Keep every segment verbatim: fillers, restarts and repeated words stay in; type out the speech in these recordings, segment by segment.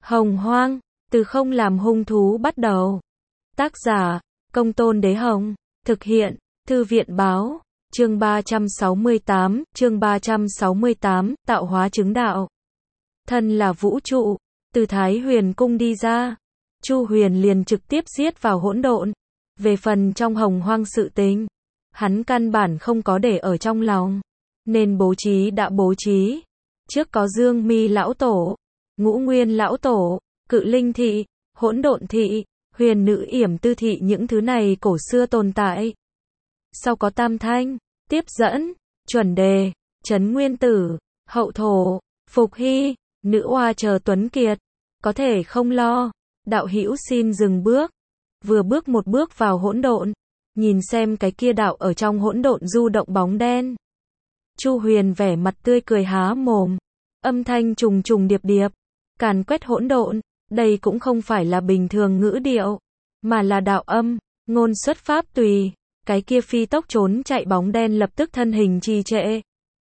Hồng Hoang, từ không làm hung thú bắt đầu. Tác giả, Công Tôn Đế Hồng. Thực hiện, Thư viện Báo. Chương ba trăm sáu mươi tám, chương ba trăm sáu mươi tám, tạo hóa chứng đạo. Thân là vũ trụ, từ Thái Huyền cung đi ra, Chu Huyền liền trực tiếp giết vào hỗn độn. Về phần trong Hồng Hoang sự tình, hắn căn bản không có để ở trong lòng, nên bố trí đã bố trí. Trước có Dương Mi lão tổ, Ngũ Nguyên lão tổ, Cự Linh thị, Hỗn Độn thị, Huyền Nữ Yểm Tư thị, những thứ này cổ xưa tồn tại. Sau có Tam Thanh, Tiếp Dẫn, Chuẩn Đề, Trấn Nguyên Tử, Hậu Thổ, Phục Hy, Nữ Oa chờ tuấn kiệt. Có thể không lo, đạo hữu xin dừng bước. Vừa bước một bước vào hỗn độn, nhìn xem cái kia đạo ở trong hỗn độn du động bóng đen. Chu Huyền vẻ mặt tươi cười há mồm, âm thanh trùng trùng điệp điệp, càn quét hỗn độn. Đây cũng không phải là bình thường ngữ điệu, mà là đạo âm, ngôn xuất pháp tùy. Cái kia phi tốc trốn chạy bóng đen lập tức thân hình trì trệ.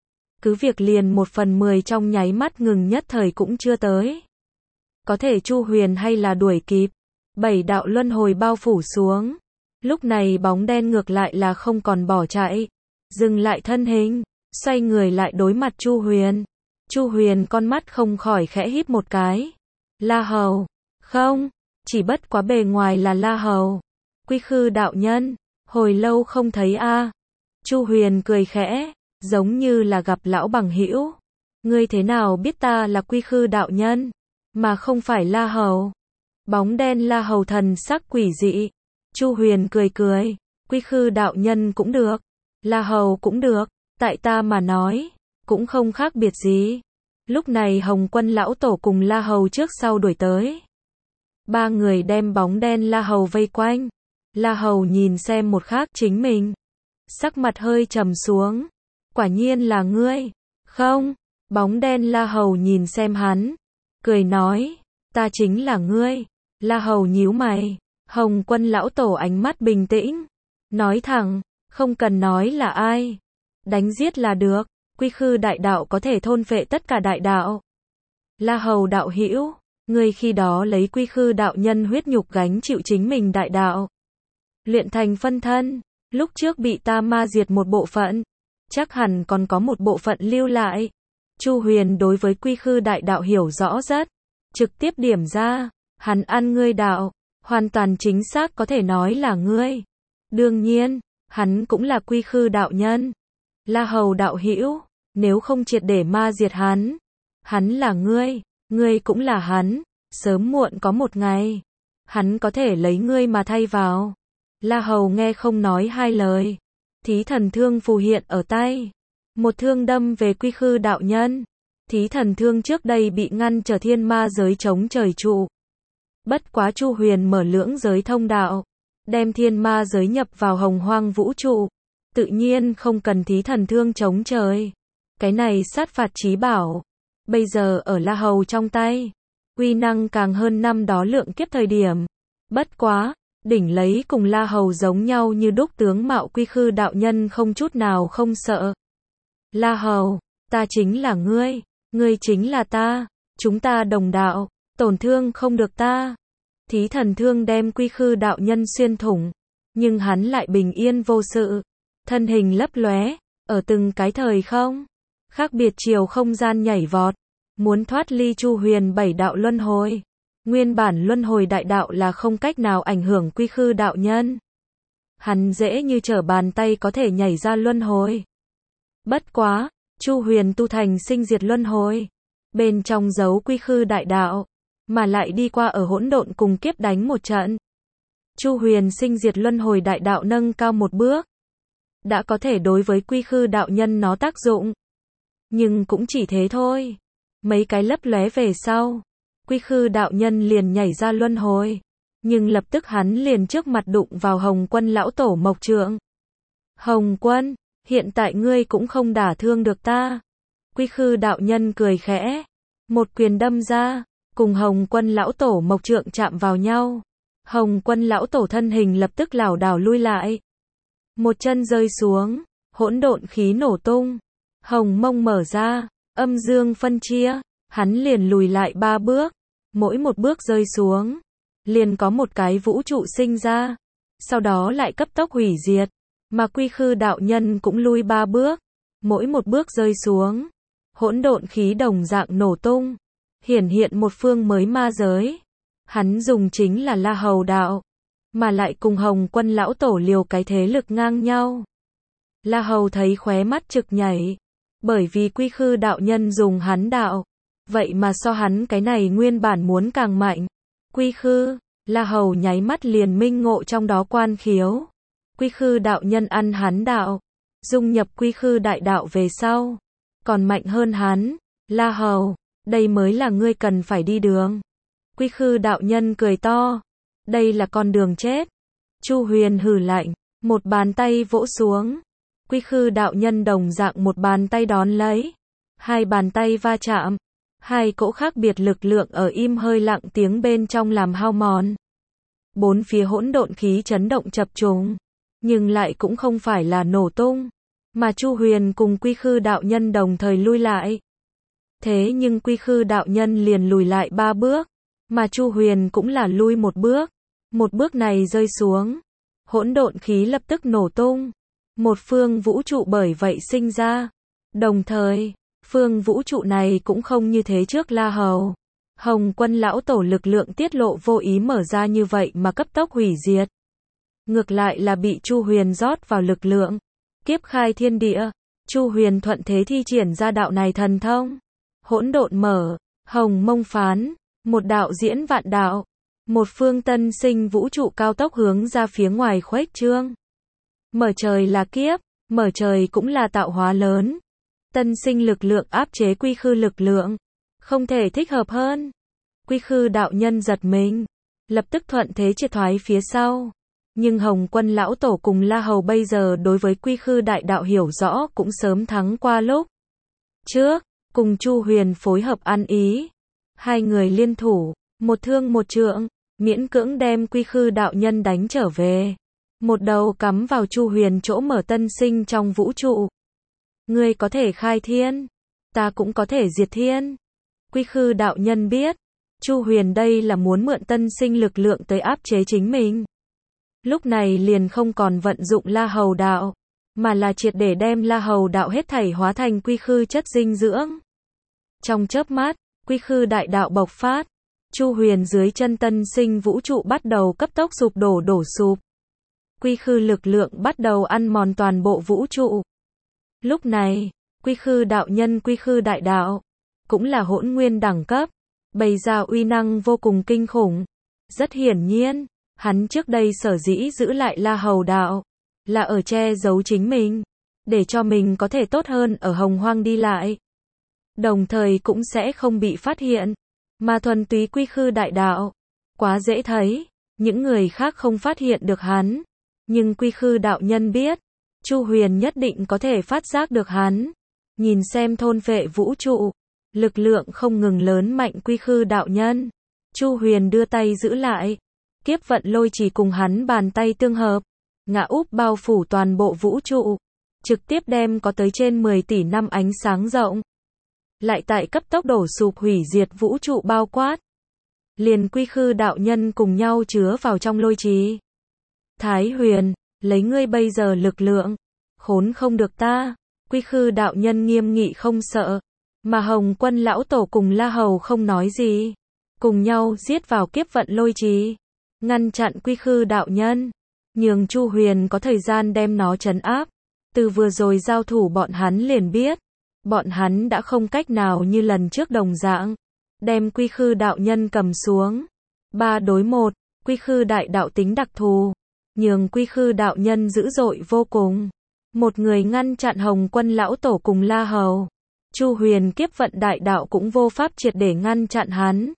Cứ việc liền một phần mười trong nháy mắt ngừng nhất thời cũng chưa tới. Có thể Chu Huyền hay là đuổi kịp. Bảy đạo luân hồi bao phủ xuống. Lúc này bóng đen ngược lại là không còn bỏ chạy, dừng lại thân hình, xoay người lại đối mặt Chu Huyền. Chu Huyền con mắt không khỏi khẽ híp một cái. La Hầu, không, chỉ bất quá bề ngoài là La Hầu. Quy Khư đạo nhân, hồi lâu không thấy a. À. Chu Huyền cười khẽ, giống như là gặp lão bằng hữu. Ngươi thế nào biết ta là Quy Khư đạo nhân, mà không phải La Hầu? Bóng đen La Hầu thần sắc quỷ dị. Chu Huyền cười cười, Quy Khư đạo nhân cũng được, La Hầu cũng được, tại ta mà nói, cũng không khác biệt gì. Lúc này Hồng Quân lão tổ cùng La Hầu trước sau đuổi tới. Ba người đem bóng đen La Hầu vây quanh. La Hầu nhìn xem một khác chính mình, sắc mặt hơi trầm xuống. Quả nhiên là ngươi. Không, bóng đen La Hầu nhìn xem hắn, cười nói, ta chính là ngươi. La Hầu nhíu mày. Hồng Quân lão tổ ánh mắt bình tĩnh, nói thẳng, không cần nói là ai, đánh giết là được. Quy Khư đại đạo có thể thôn phệ tất cả đại đạo. La Hầu đạo hữu, ngươi khi đó lấy Quy Khư đạo nhân huyết nhục gánh chịu chính mình đại đạo, luyện thành phân thân, lúc trước bị ta ma diệt một bộ phận, chắc hẳn còn có một bộ phận lưu lại. Chu Huyền đối với Quy Khư đại đạo hiểu rõ rất, trực tiếp điểm ra, hắn ăn ngươi đạo, hoàn toàn chính xác có thể nói là ngươi. Đương nhiên, hắn cũng là Quy Khư đạo nhân. La Hầu đạo hữu, nếu không triệt để ma diệt hắn, hắn là ngươi, ngươi cũng là hắn, sớm muộn có một ngày, hắn có thể lấy ngươi mà thay vào. La Hầu nghe không nói hai lời, Thí Thần Thương phù hiện ở tay, một thương đâm về Quy Khư đạo nhân. Thí Thần Thương trước đây bị ngăn trở thiên ma giới chống trời trụ. Bất quá Chu Huyền mở lưỡng giới thông đạo, đem thiên ma giới nhập vào Hồng Hoang vũ trụ, tự nhiên không cần Thí Thần Thương chống trời. Cái này sát phạt chí bảo, bây giờ ở La Hầu trong tay, uy năng càng hơn năm đó lượng kiếp thời điểm. Bất quá, đỉnh lấy cùng La Hầu giống nhau như đúc tướng mạo Quy Khư đạo nhân không chút nào không sợ. La Hầu, ta chính là ngươi, ngươi chính là ta, chúng ta đồng đạo, tổn thương không được ta. Thí Thần Thương đem Quy Khư đạo nhân xuyên thủng, nhưng hắn lại bình yên vô sự, thân hình lấp lóe, ở từng cái thời không khác biệt chiều không gian nhảy vọt, muốn thoát ly Chu Huyền bảy đạo luân hồi. Nguyên bản luân hồi đại đạo là không cách nào ảnh hưởng Quy Khư đạo nhân, hắn dễ như trở bàn tay có thể nhảy ra luân hồi. Bất quá, Chu Huyền tu thành sinh diệt luân hồi, bên trong giấu Quy Khư đại đạo, mà lại đi qua ở hỗn độn cùng kiếp đánh một trận. Chu Huyền sinh diệt luân hồi đại đạo nâng cao một bước, đã có thể đối với Quy Khư đạo nhân nó tác dụng. Nhưng cũng chỉ thế thôi. Mấy cái lấp lóe về sau, Quy Khư đạo nhân liền nhảy ra luân hồi, nhưng lập tức hắn liền trước mặt đụng vào Hồng Quân lão tổ Mộc Trượng. Hồng Quân, hiện tại ngươi cũng không đả thương được ta. Quy Khư đạo nhân cười khẽ, một quyền đâm ra, cùng Hồng Quân lão tổ Mộc Trượng chạm vào nhau. Hồng Quân lão tổ thân hình lập tức lảo đảo lui lại, một chân rơi xuống, hỗn độn khí nổ tung, hồng mông mở ra, âm dương phân chia, hắn liền lùi lại ba bước. Mỗi một bước rơi xuống, liền có một cái vũ trụ sinh ra, sau đó lại cấp tốc hủy diệt, mà quy khư đạo nhân cũng lui ba bước, mỗi một bước rơi xuống, hỗn độn khí đồng dạng nổ tung, hiển hiện một phương mới ma giới. Hắn dùng chính là La Hầu đạo, mà lại cùng Hồng Quân lão tổ liều cái thế lực ngang nhau. La Hầu thấy khóe mắt trực nhảy, bởi vì quy khư đạo nhân dùng hắn đạo, vậy mà so hắn cái này nguyên bản muốn càng mạnh. Quy khư, La Hầu nháy mắt liền minh ngộ trong đó quan khiếu. Quy khư đạo nhân ăn hắn đạo, dung nhập quy khư đại đạo về sau, còn mạnh hơn hắn. La Hầu, đây mới là ngươi cần phải đi đường. Quy khư đạo nhân cười to, đây là con đường chết. Chu Huyền hừ lạnh, một bàn tay vỗ xuống. Quy khư đạo nhân đồng dạng một bàn tay đón lấy. Hai bàn tay va chạm. Hai cỗ khác biệt lực lượng ở im hơi lặng tiếng bên trong làm hao mòn. Bốn phía hỗn độn khí chấn động chập trùng, nhưng lại cũng không phải là nổ tung, mà Chu Huyền cùng quy khư đạo nhân đồng thời lui lại. Thế nhưng quy khư đạo nhân liền lùi lại ba bước, mà Chu Huyền cũng là lui một bước. Một bước này rơi xuống, hỗn độn khí lập tức nổ tung. Một phương vũ trụ bởi vậy sinh ra. Đồng thời, phương vũ trụ này cũng không như thế trước La Hầu. Hồng Quân lão tổ lực lượng tiết lộ vô ý mở ra như vậy mà cấp tốc hủy diệt. Ngược lại là bị Chu Huyền rót vào lực lượng. Kiếp khai thiên địa, Chu Huyền thuận thế thi triển ra đạo này thần thông. Hỗn độn mở, hồng mông phán, một đạo diễn vạn đạo. Một phương tân sinh vũ trụ cao tốc hướng ra phía ngoài khuếch trương. Mở trời là kiếp, mở trời cũng là tạo hóa lớn. Tân sinh lực lượng áp chế quy khư lực lượng, không thể thích hợp hơn. Quy khư đạo nhân giật mình, lập tức thuận thế triệt thoái phía sau. Nhưng Hồng Quân lão tổ cùng La Hầu bây giờ đối với quy khư đại đạo hiểu rõ cũng sớm thắng qua lúc trước, cùng Chu Huyền phối hợp ăn ý. Hai người liên thủ, một thương một trượng, miễn cưỡng đem quy khư đạo nhân đánh trở về. Một đầu cắm vào Chu Huyền chỗ mở tân sinh trong vũ trụ. Ngươi có thể khai thiên, ta cũng có thể diệt thiên. Quy khư đạo nhân biết, Chu Huyền đây là muốn mượn tân sinh lực lượng tới áp chế chính mình. Lúc này liền không còn vận dụng La Hầu đạo, mà là triệt để đem La Hầu đạo hết thảy hóa thành quy khư chất dinh dưỡng. Trong chớp mắt, quy khư đại đạo bộc phát, Chu Huyền dưới chân tân sinh vũ trụ bắt đầu cấp tốc sụp đổ đổ sụp. Quy khư lực lượng bắt đầu ăn mòn toàn bộ vũ trụ. Lúc này, quy khư đạo nhân quy khư đại đạo, cũng là hỗn nguyên đẳng cấp, bày ra uy năng vô cùng kinh khủng. Rất hiển nhiên, hắn trước đây sở dĩ giữ lại La Hầu đạo, là ở che giấu chính mình, để cho mình có thể tốt hơn ở hồng hoang đi lại. Đồng thời cũng sẽ không bị phát hiện, mà thuần túy quy khư đại đạo, quá dễ thấy, những người khác không phát hiện được hắn. Nhưng quy khư đạo nhân biết, Chu Huyền nhất định có thể phát giác được hắn. Nhìn xem thôn phệ vũ trụ, lực lượng không ngừng lớn mạnh quy khư đạo nhân. Chu Huyền đưa tay giữ lại, kiếp vận lôi chỉ cùng hắn bàn tay tương hợp, ngã úp bao phủ toàn bộ vũ trụ, trực tiếp đem có tới trên mười tỷ năm ánh sáng rộng. Lại tại cấp tốc đổ sụp hủy diệt vũ trụ bao quát. Liền quy khư đạo nhân cùng nhau chứa vào trong lôi trì. Thái Huyền, lấy ngươi bây giờ lực lượng, khốn không được ta. Quy khư đạo nhân nghiêm nghị không sợ, mà Hồng Quân lão tổ cùng La Hầu không nói gì, cùng nhau giết vào kiếp vận lôi trì, ngăn chặn quy khư đạo nhân, nhường Chu Huyền có thời gian đem nó trấn áp. Từ vừa rồi giao thủ bọn hắn liền biết, bọn hắn đã không cách nào như lần trước đồng dạng, đem quy khư đạo nhân cầm xuống. Ba đối một, quy khư đại đạo tính đặc thù, nhường quy khư đạo nhân dữ dội vô cùng. Một người ngăn chặn Hồng Quân lão tổ cùng La Hầu. Chu Huyền kiếp vận đại đạo cũng vô pháp triệt để ngăn chặn hắn.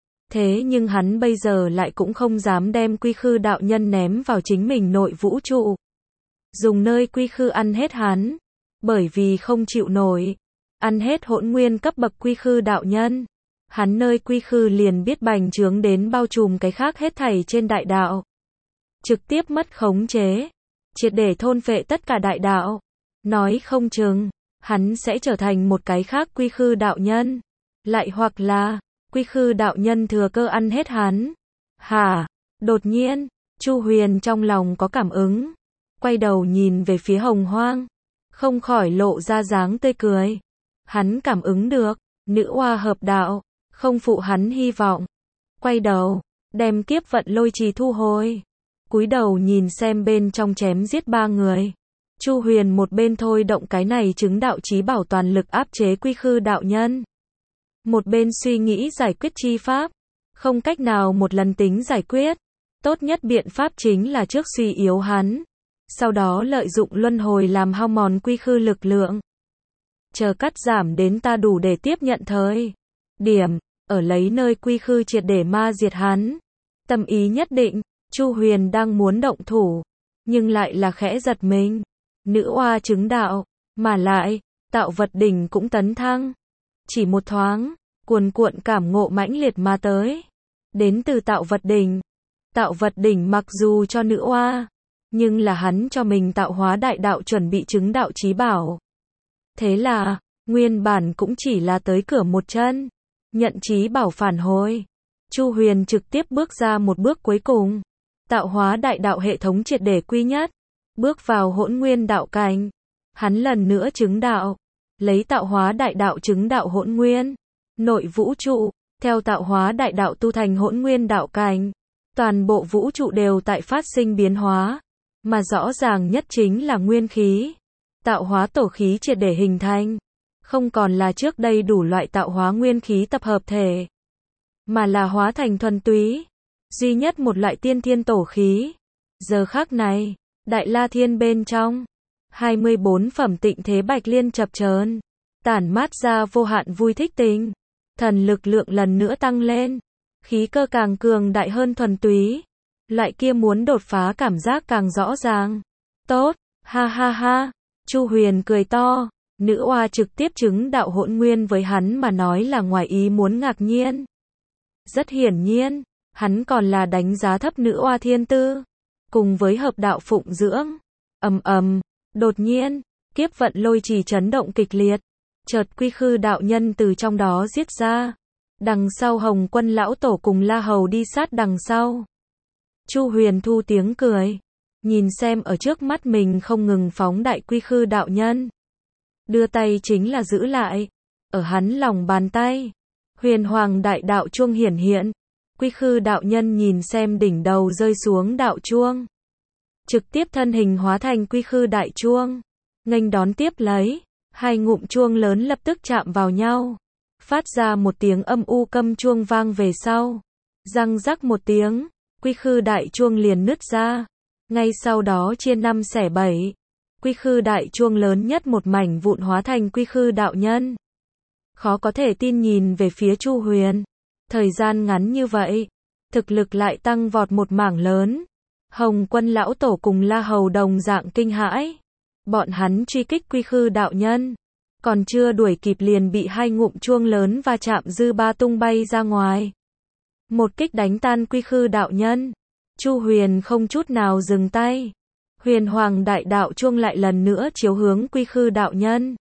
Thế nhưng hắn bây giờ lại cũng không dám đem quy khư đạo nhân ném vào chính mình nội vũ trụ. Dùng nơi quy khư ăn hết hắn. Bởi vì không chịu nổi. Ăn hết hỗn nguyên cấp bậc quy khư đạo nhân. Hắn nơi quy khư liền biết bành trướng đến bao trùm cái khác hết thảy trên đại đạo. Trực tiếp mất khống chế. Triệt để thôn phệ tất cả đại đạo. Nói không chừng, hắn sẽ trở thành một cái khác quy khư đạo nhân. Lại hoặc là, Quy Khư đạo nhân thừa cơ ăn hết hắn. Hả? Đột nhiên, Chu Huyền trong lòng có cảm ứng, quay đầu nhìn về phía Hồng Hoang, không khỏi lộ ra dáng tươi cười. Hắn cảm ứng được, nữ oa hợp đạo, không phụ hắn hy vọng. Quay đầu, đem kiếp vận lôi trì thu hồi. Cúi đầu nhìn xem bên trong chém giết ba người. Chu Huyền một bên thôi động cái này chứng đạo chí bảo toàn lực áp chế Quy Khư đạo nhân. Một bên suy nghĩ giải quyết chi pháp. Không cách nào một lần tính giải quyết. Tốt nhất biện pháp chính là trước suy yếu hắn. Sau đó lợi dụng luân hồi làm hao mòn Quy Khư lực lượng. Chờ cắt giảm đến ta đủ để tiếp nhận thời điểm, ở lấy nơi Quy Khư triệt để ma diệt hắn. Tâm ý nhất định, Chu Huyền đang muốn động thủ, nhưng lại là khẽ giật mình. Nữ oa chứng đạo, mà lại, tạo vật đỉnh cũng tấn thăng. Chỉ một thoáng, cuồn cuộn cảm ngộ mãnh liệt mà tới. Đến từ tạo vật đỉnh. Tạo vật đỉnh mặc dù cho nữ oa, nhưng là hắn cho mình tạo hóa đại đạo chuẩn bị chứng đạo chí bảo. Thế là, nguyên bản cũng chỉ là tới cửa một chân. Nhận chí bảo phản hồi. Chu Huyền trực tiếp bước ra một bước cuối cùng. Tạo hóa đại đạo hệ thống triệt để quy nhất. Bước vào hỗn nguyên đạo cảnh. Hắn lần nữa chứng đạo. Lấy tạo hóa đại đạo chứng đạo hỗn nguyên. Nội vũ trụ, theo tạo hóa đại đạo tu thành hỗn nguyên đạo cảnh. Toàn bộ vũ trụ đều tại phát sinh biến hóa. Mà rõ ràng nhất chính là nguyên khí. Tạo hóa tổ khí triệt để hình thành. Không còn là trước đây đủ loại tạo hóa nguyên khí tập hợp thể. Mà là hóa thành thuần túy. Duy nhất một loại tiên thiên tổ khí. Giờ khắc này, Đại La Thiên bên trong. hai mươi bốn phẩm tịnh thế bạch liên chập chờn, tản mát ra vô hạn vui thích tình. Thần lực lượng lần nữa tăng lên. Khí cơ càng cường đại hơn thuần túy. Loại kia muốn đột phá cảm giác càng rõ ràng. Tốt, ha ha ha. Chu Huyền cười to. Nữ oa trực tiếp chứng đạo hỗn nguyên với hắn mà nói là ngoài ý muốn ngạc nhiên. Rất hiển nhiên, hắn còn là đánh giá thấp nữ oa thiên tư. Cùng với hợp đạo phụng dưỡng. Ầm ầm, đột nhiên, kiếp vận lôi trì chấn động kịch liệt. Chợt Quy Khư đạo nhân từ trong đó giết ra. Đằng sau Hồng Quân lão tổ cùng La Hầu đi sát đằng sau. Chu Huyền thu tiếng cười. Nhìn xem ở trước mắt mình không ngừng phóng đại Quy Khư đạo nhân. Đưa tay chính là giữ lại. Ở hắn lòng bàn tay. Huyền Hoàng đại đạo chuông hiển hiện. Quy Khư đạo nhân nhìn xem đỉnh đầu rơi xuống đạo chuông. Trực tiếp thân hình hóa thành Quy Khư đại chuông. Nghênh đón tiếp lấy. Hai ngụm chuông lớn lập tức chạm vào nhau. Phát ra một tiếng âm u câm chuông vang về sau. Răng rắc một tiếng. Quy Khư đại chuông liền nứt ra. Ngay sau đó chia năm xẻ bảy. Quy Khư đại chuông lớn nhất một mảnh vụn hóa thành Quy Khư đạo nhân. Khó có thể tin nhìn về phía Chu Huyền. Thời gian ngắn như vậy, thực lực lại tăng vọt một mảng lớn. Hồng Quân lão tổ cùng La Hầu đồng dạng kinh hãi. Bọn hắn truy kích Quy Khư đạo nhân, còn chưa đuổi kịp liền bị hai ngụm chuông lớn va chạm dư ba tung bay ra ngoài. Một kích đánh tan Quy Khư đạo nhân. Chu Huyền không chút nào dừng tay. Huyền Hoàng đại đạo chuông lại lần nữa chiếu hướng Quy Khư đạo nhân.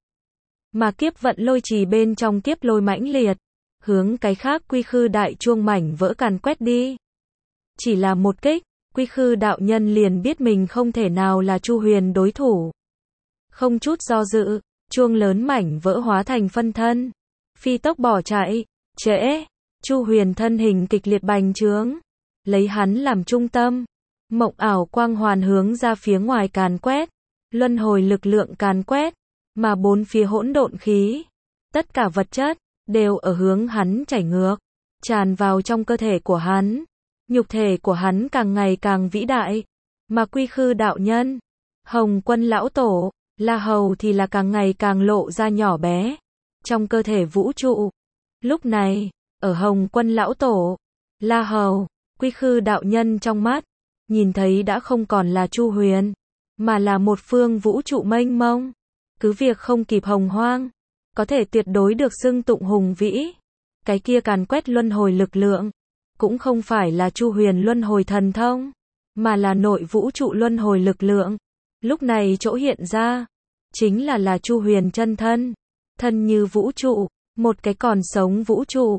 Mà kiếp vận lôi trì bên trong kiếp lôi mãnh liệt, hướng cái khác Quy Khư đại chuông mảnh vỡ càn quét đi. Chỉ là một kích, Quy Khư đạo nhân liền biết mình không thể nào là Chu Huyền đối thủ. Không chút do dự, chuông lớn mảnh vỡ hóa thành phân thân. Phi tốc bỏ chạy, trễ, Chu Huyền thân hình kịch liệt bành trướng. Lấy hắn làm trung tâm. Mộng ảo quang hoàn hướng ra phía ngoài càn quét. Luân hồi lực lượng càn quét. Mà bốn phía hỗn độn khí. Tất cả vật chất, đều ở hướng hắn chảy ngược. Tràn vào trong cơ thể của hắn. Nhục thể của hắn càng ngày càng vĩ đại. Mà Quy Khư đạo nhân, Hồng Quân lão tổ, La Hầu thì là càng ngày càng lộ ra nhỏ bé. Trong cơ thể vũ trụ. Lúc này, ở Hồng Quân lão tổ, La Hầu, Quy Khư đạo nhân trong mắt, nhìn thấy đã không còn là Chu Huyền, mà là một phương vũ trụ mênh mông. Cứ việc không kịp Hồng Hoang, có thể tuyệt đối được xưng tụng hùng vĩ. Cái kia càn quét luân hồi lực lượng, cũng không phải là Chu Huyền luân hồi thần thông, mà là nội vũ trụ luân hồi lực lượng. Lúc này chỗ hiện ra, chính là là Chu Huyền chân thân, thân như vũ trụ, một cái còn sống vũ trụ.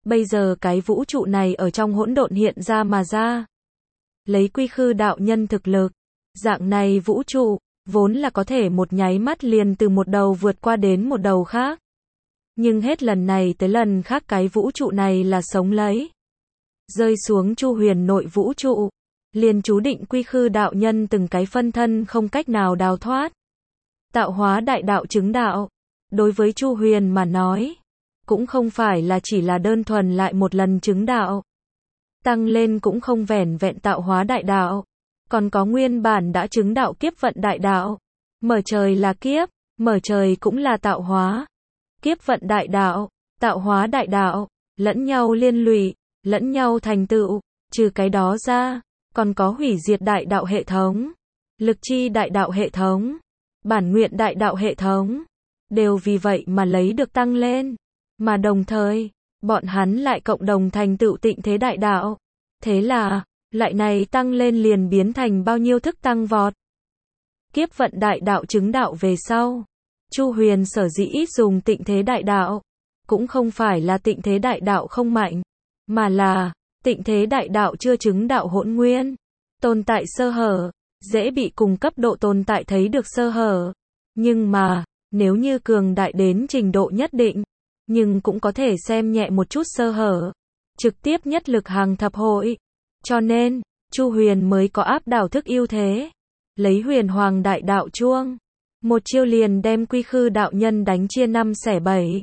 Bây giờ cái vũ trụ này ở trong hỗn độn hiện ra mà ra. Lấy quy khư đạo nhân thực lực, dạng này vũ trụ, vốn là có thể một nháy mắt liền từ một đầu vượt qua đến một đầu khác. Nhưng hết lần này tới lần khác cái vũ trụ này là sống lấy. Rơi xuống Chu Huyền nội vũ trụ, liền chú định quy khư đạo nhân từng cái phân thân không cách nào đào thoát. Tạo hóa đại đạo chứng đạo, đối với Chu Huyền mà nói, cũng không phải là chỉ là đơn thuần lại một lần chứng đạo. Tăng lên cũng không vẻn vẹn tạo hóa đại đạo, còn có nguyên bản đã chứng đạo kiếp vận đại đạo. Mở trời là kiếp, mở trời cũng là tạo hóa. Kiếp vận đại đạo, tạo hóa đại đạo, lẫn nhau liên lụy, lẫn nhau thành tựu, trừ cái đó ra, còn có hủy diệt đại đạo hệ thống, lực chi đại đạo hệ thống, bản nguyện đại đạo hệ thống, đều vì vậy mà lấy được tăng lên, mà đồng thời, bọn hắn lại cộng đồng thành tựu tịnh thế đại đạo. Thế là, loại này tăng lên liền biến thành bao nhiêu thức tăng vọt. Kiếp vận đại đạo chứng đạo về sau, Chu Huyền sở dĩ ít dùng tịnh thế đại đạo, cũng không phải là tịnh thế đại đạo không mạnh, mà là tịnh thế đại đạo chưa chứng đạo hỗn nguyên, tồn tại sơ hở, dễ bị cùng cấp độ tồn tại thấy được sơ hở. Nhưng mà, nếu như cường đại đến trình độ nhất định, nhưng cũng có thể xem nhẹ một chút sơ hở, trực tiếp nhất lực hàng thập hội. Cho nên, Chu Huyền mới có áp đảo thức ưu thế, lấy huyền hoàng đại đạo chuông, một chiêu liền đem quy khư đạo nhân đánh chia năm xẻ bảy.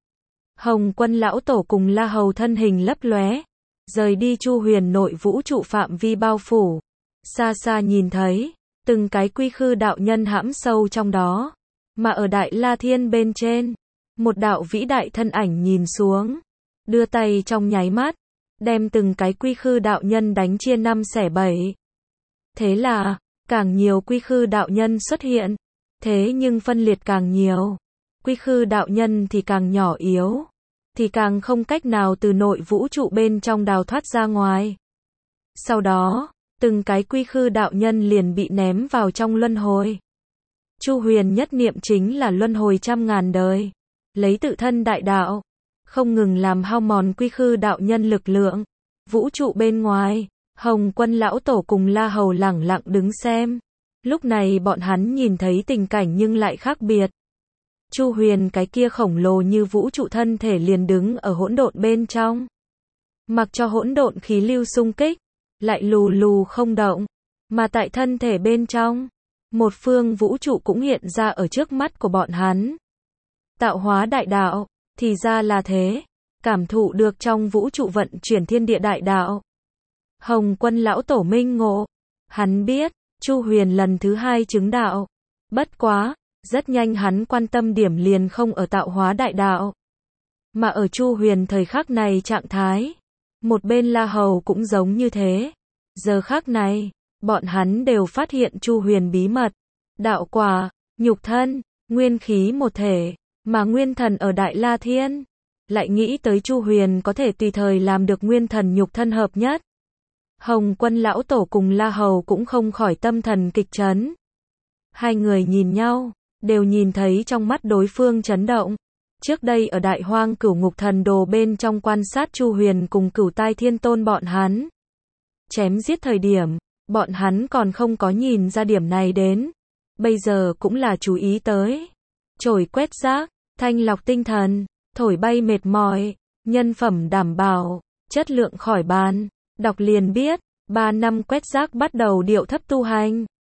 Hồng Quân lão tổ cùng La Hầu thân hình lấp lóe, rời đi Chu Huyền nội vũ trụ phạm vi bao phủ. Xa xa nhìn thấy, từng cái quy khư đạo nhân hãm sâu trong đó, mà ở Đại La Thiên bên trên, một đạo vĩ đại thân ảnh nhìn xuống, đưa tay trong nháy mắt, đem từng cái quy khư đạo nhân đánh chia năm xẻ bảy. Thế là, càng nhiều quy khư đạo nhân xuất hiện, thế nhưng phân liệt càng nhiều, quy khư đạo nhân thì càng nhỏ yếu, thì càng không cách nào từ nội vũ trụ bên trong đào thoát ra ngoài. Sau đó, từng cái quy khư đạo nhân liền bị ném vào trong luân hồi. Chu Huyền nhất niệm chính là luân hồi trăm ngàn đời, lấy tự thân đại đạo, không ngừng làm hao mòn quy khư đạo nhân lực lượng. Vũ trụ bên ngoài, Hồng Quân lão tổ cùng La Hầu lẳng lặng đứng xem. Lúc này bọn hắn nhìn thấy tình cảnh nhưng lại khác biệt. Chu Huyền cái kia khổng lồ như vũ trụ thân thể liền đứng ở hỗn độn bên trong. Mặc cho hỗn độn khí lưu xung kích, lại lù lù không động. Mà tại thân thể bên trong, một phương vũ trụ cũng hiện ra ở trước mắt của bọn hắn. Tạo hóa đại đạo, thì ra là thế. Cảm thụ được trong vũ trụ vận chuyển thiên địa đại đạo. Hồng Quân lão tổ minh ngộ. Hắn biết, Chu Huyền lần thứ hai chứng đạo. Bất quá, rất nhanh hắn quan tâm điểm liền không ở tạo hóa đại đạo, mà ở Chu Huyền thời khắc này trạng thái. Một bên La Hầu cũng giống như thế. Giờ khắc này, bọn hắn đều phát hiện Chu Huyền bí mật. Đạo quả, nhục thân, nguyên khí một thể, mà nguyên thần ở Đại La Thiên. Lại nghĩ tới Chu Huyền có thể tùy thời làm được nguyên thần nhục thân hợp nhất. Hồng Quân lão tổ cùng La Hầu cũng không khỏi tâm thần kịch chấn. Hai người nhìn nhau, đều nhìn thấy trong mắt đối phương chấn động. Trước đây ở Đại Hoang Cửu Ngục Thần Đồ bên trong quan sát Chu Huyền cùng Cửu Tai Thiên Tôn bọn hắn chém giết thời điểm, bọn hắn còn không có nhìn ra điểm này đến. Bây giờ cũng là chú ý tới. Chổi quét rác, thanh lọc tinh thần, thổi bay mệt mỏi, nhân phẩm đảm bảo, chất lượng khỏi bàn. Đọc liền biết, ba năm quét rác bắt đầu điệu thấp tu hành.